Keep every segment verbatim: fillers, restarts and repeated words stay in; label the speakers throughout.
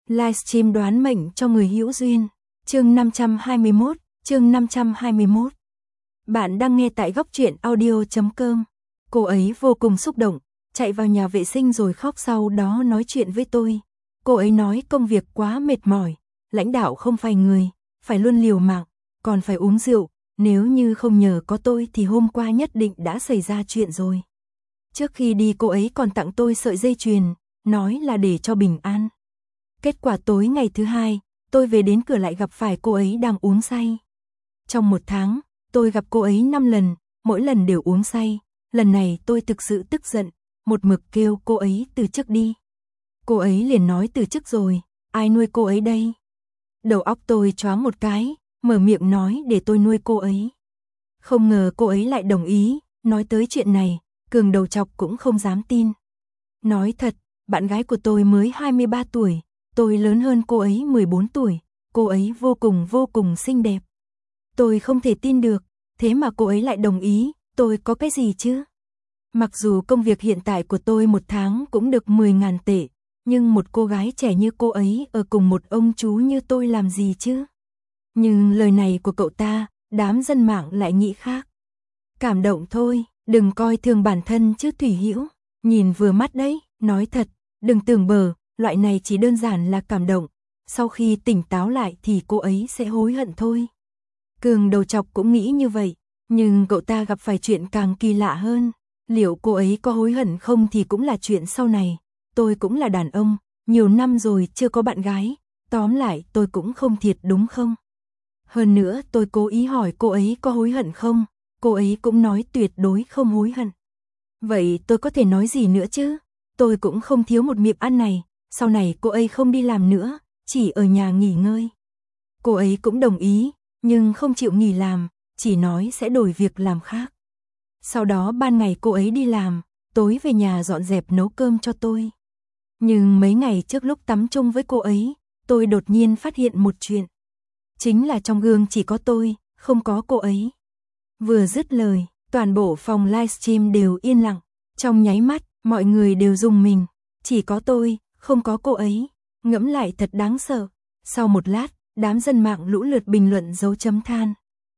Speaker 1: Livestream đoán mệnh cho người hữu duyên. Chương năm trăm hai mươi mốt, chương năm trăm hai mươi mốt. Bạn đang nghe tại góc truyện audio chấm com. Cô ấy vô cùng xúc động, chạy vào nhà vệ sinh rồi khóc, sau đó nói chuyện với tôi. Cô ấy nói công việc quá mệt mỏi, lãnh đạo không phải người, phải luôn liều mạng, còn phải uống rượu, nếu như không nhờ có tôi thì hôm qua nhất định đã xảy ra chuyện rồi. Trước khi đi cô ấy còn tặng tôi sợi dây chuyền, nói là để cho bình an. Kết quả tối ngày thứ hai, tôi về đến cửa lại gặp phải cô ấy đang uống say. Trong một tháng, tôi gặp cô ấy năm lần, mỗi lần đều uống say. Lần này tôi thực sự tức giận, một mực kêu cô ấy từ chức đi. Cô ấy liền nói từ chức rồi, ai nuôi cô ấy đây? Đầu óc tôi choáng một cái, mở miệng nói để tôi nuôi cô ấy. Không ngờ cô ấy lại đồng ý, nói tới chuyện này, Cường đầu chọc cũng không dám tin. Nói thật, bạn gái của tôi mới hai mươi ba tuổi, tôi lớn hơn cô ấy mười bốn tuổi, cô ấy vô cùng vô cùng xinh đẹp. Tôi không thể tin được, thế mà cô ấy lại đồng ý, tôi có cái gì chứ? Mặc dù công việc hiện tại của tôi một tháng cũng được mười ngàn tệ, nhưng một cô gái trẻ như cô ấy ở cùng một ông chú như tôi làm gì chứ? Nhưng lời này của cậu ta, đám dân mạng lại nghĩ khác. Cảm động thôi, đừng coi thường bản thân chứ Thủy Hữu, nhìn vừa mắt đấy, nói thật, đừng tưởng bờ, loại này chỉ đơn giản là cảm động, sau khi tỉnh táo lại thì cô ấy sẽ hối hận thôi. Cường đầu chọc cũng nghĩ như vậy, nhưng cậu ta gặp phải chuyện càng kỳ lạ hơn. Liệu cô ấy có hối hận không thì cũng là chuyện sau này. Tôi cũng là đàn ông, nhiều năm rồi chưa có bạn gái, tóm lại tôi cũng không thiệt đúng không? Hơn nữa tôi cố ý hỏi cô ấy có hối hận không, cô ấy cũng nói tuyệt đối không hối hận. Vậy tôi có thể nói gì nữa chứ? Tôi cũng không thiếu một miệng ăn này, sau này cô ấy không đi làm nữa, chỉ ở nhà nghỉ ngơi. Cô ấy cũng đồng ý, nhưng không chịu nghỉ làm, chỉ nói sẽ đổi việc làm khác. Sau đó ban ngày cô ấy đi làm, tối về nhà dọn dẹp nấu cơm cho tôi. Nhưng mấy ngày trước lúc tắm chung với cô ấy, tôi đột nhiên phát hiện một chuyện. Chính là trong gương chỉ có tôi, không có cô ấy. Vừa dứt lời, toàn bộ phòng livestream đều yên lặng. Trong nháy mắt, mọi người đều rùng mình. Chỉ có tôi, không có cô ấy. Ngẫm lại thật đáng sợ. Sau một lát, đám dân mạng lũ lượt bình luận dấu chấm than.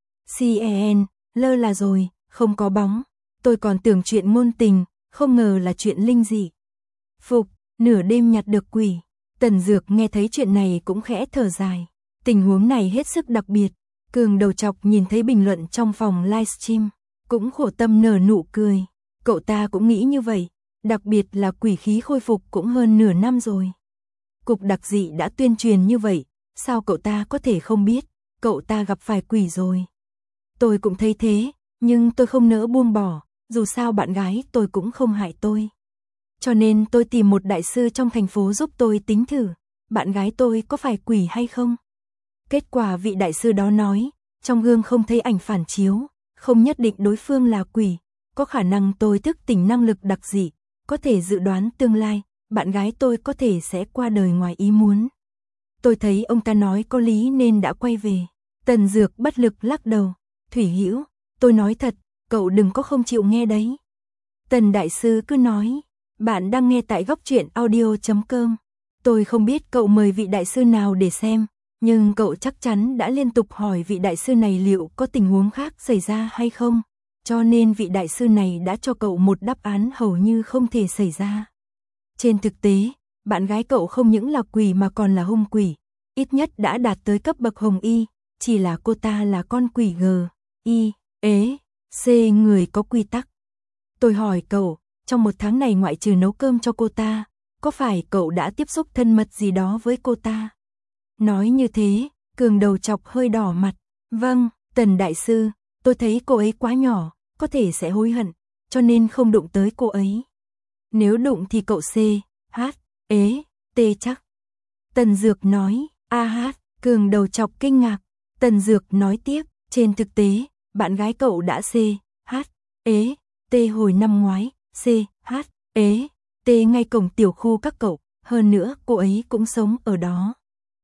Speaker 1: xê en en, lơ là rồi, không có bóng. Tôi còn tưởng chuyện ngôn tình, không ngờ là chuyện linh dị. Phục, nửa đêm nhặt được quỷ. Tần Dược nghe thấy chuyện này cũng khẽ thở dài. Tình huống này hết sức đặc biệt. Cường đầu chọc nhìn thấy bình luận trong phòng livestream, cũng khổ tâm nở nụ cười. Cậu ta cũng nghĩ như vậy, đặc biệt là quỷ khí khôi phục cũng hơn nửa năm rồi. Cục đặc dị đã tuyên truyền như vậy, sao cậu ta có thể không biết, cậu ta gặp phải quỷ rồi. Tôi cũng thấy thế, nhưng tôi không nỡ buông bỏ, dù sao bạn gái tôi cũng không hại tôi. Cho nên tôi tìm một đại sư trong thành phố giúp tôi tính thử, bạn gái tôi có phải quỷ hay không. Kết quả vị đại sư đó nói, trong gương không thấy ảnh phản chiếu, không nhất định đối phương là quỷ, có khả năng tôi thức tỉnh năng lực đặc dị, có thể dự đoán tương lai, bạn gái tôi có thể sẽ qua đời ngoài ý muốn. Tôi thấy ông ta nói có lý nên đã quay về. Tần Dược bất lực lắc đầu, Thủy Hữu, tôi nói thật, cậu đừng có không chịu nghe đấy. Tần đại sư cứ nói, bạn đang nghe tại góc truyện audio chấm com. Tôi không biết cậu mời vị đại sư nào để xem, nhưng cậu chắc chắn đã liên tục hỏi vị đại sư này liệu có tình huống khác xảy ra hay không, cho nên vị đại sư này đã cho cậu một đáp án hầu như không thể xảy ra. Trên thực tế, bạn gái cậu không những là quỷ mà còn là hung quỷ, ít nhất đã đạt tới cấp bậc hồng y, chỉ là cô ta là con quỷ G, Y, ế, C người có quy tắc. Tôi hỏi cậu, trong một tháng này ngoại trừ nấu cơm cho cô ta, có phải cậu đã tiếp xúc thân mật gì đó với cô ta? Nói như thế, Cường đầu chọc hơi đỏ mặt. Vâng, Tần đại sư, tôi thấy cô ấy quá nhỏ, có thể sẽ hối hận, cho nên không đụng tới cô ấy. Nếu đụng thì cậu C, H, ế, T chắc. Tần Dược nói, A hát, Cường đầu chọc kinh ngạc. Tần Dược nói tiếp, trên thực tế, bạn gái cậu đã C, H, ế, T hồi năm ngoái, C, H, ế, T ngay cổng tiểu khu các cậu, hơn nữa cô ấy cũng sống ở đó.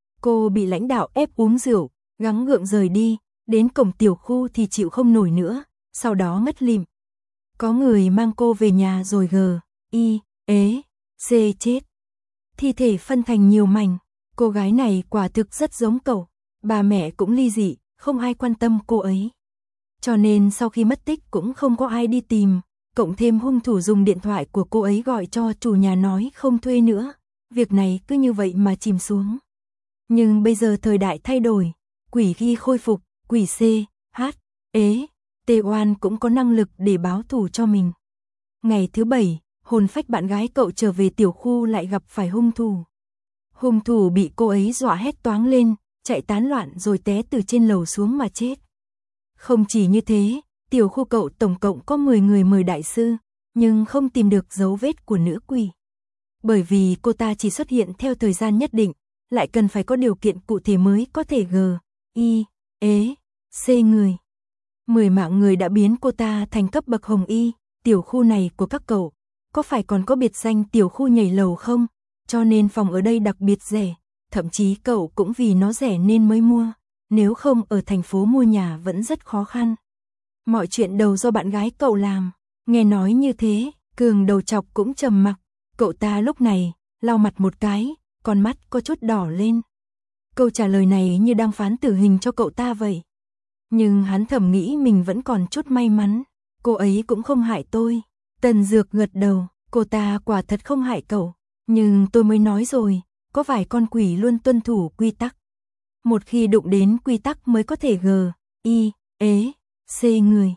Speaker 1: Cô bị lãnh đạo ép uống rượu, gắng gượng rời đi, đến cổng tiểu khu thì chịu không nổi nữa, sau đó ngất lịm. Có người mang cô về nhà rồi G, Y, ế, C chết. Thi thể phân thành nhiều mảnh, Cô gái này quả thực rất giống cậu, bà mẹ cũng ly dị, không ai quan tâm cô ấy. Cho nên sau khi mất tích cũng không có ai đi tìm, cộng thêm hung thủ dùng điện thoại của cô ấy gọi cho chủ nhà nói không thuê nữa, việc này cứ như vậy mà chìm xuống. Nhưng bây giờ thời đại thay đổi, quỷ khi khôi phục, quỷ C, H, ế, T oan cũng có năng lực để báo thù cho mình. Ngày thứ bảy, hồn phách bạn gái cậu trở về tiểu khu lại gặp phải hung thủ. Hung thủ bị cô ấy dọa hét toáng lên, chạy tán loạn rồi té từ trên lầu xuống mà chết. Không chỉ như thế, tiểu khu cậu tổng cộng có mười người mời đại sư, nhưng không tìm được dấu vết của nữ quỷ. Bởi vì cô ta chỉ xuất hiện theo thời gian nhất định, lại cần phải có điều kiện cụ thể mới có thể G, I, ế, C người. Mười mạng người đã biến cô ta thành cấp bậc hồng y, tiểu khu này của các cậu, có phải còn có biệt danh tiểu khu nhảy lầu không? Cho nên phòng ở đây đặc biệt rẻ, thậm chí cậu cũng vì nó rẻ nên mới mua, nếu không ở thành phố mua nhà vẫn rất khó khăn. Mọi chuyện đều do bạn gái cậu làm, nghe nói như thế, Cường đầu chọc cũng trầm mặc, cậu ta lúc này, lau mặt một cái, con mắt có chút đỏ lên. Câu trả lời này như đang phán tử hình cho cậu ta vậy. Nhưng hắn thầm nghĩ mình vẫn còn chút may mắn, cô ấy cũng không hại tôi. Tần Dược gật đầu, cô ta quả thật không hại cậu, nhưng tôi mới nói rồi, có vài con quỷ luôn tuân thủ quy tắc. Một khi đụng đến quy tắc mới có thể G, I, ế, C người.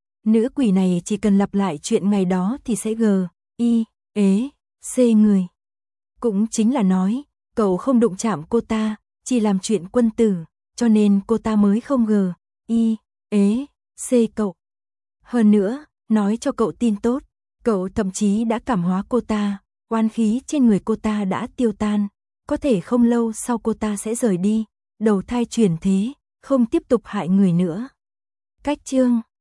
Speaker 1: Nữ quỷ này chỉ cần lặp lại chuyện ngày đó thì sẽ G, I, ế, C người. Cũng chính là nói, cậu không đụng chạm cô ta, chỉ làm chuyện quân tử, cho nên cô ta mới không G, I, ế, C cậu. Hơn nữa, nói cho cậu tin tốt, cậu thậm chí đã cảm hóa cô ta, oan khí trên người cô ta đã tiêu tan, có thể không lâu sau cô ta sẽ rời đi, đầu thai chuyển thế, không tiếp tục hại người nữa. Cách chương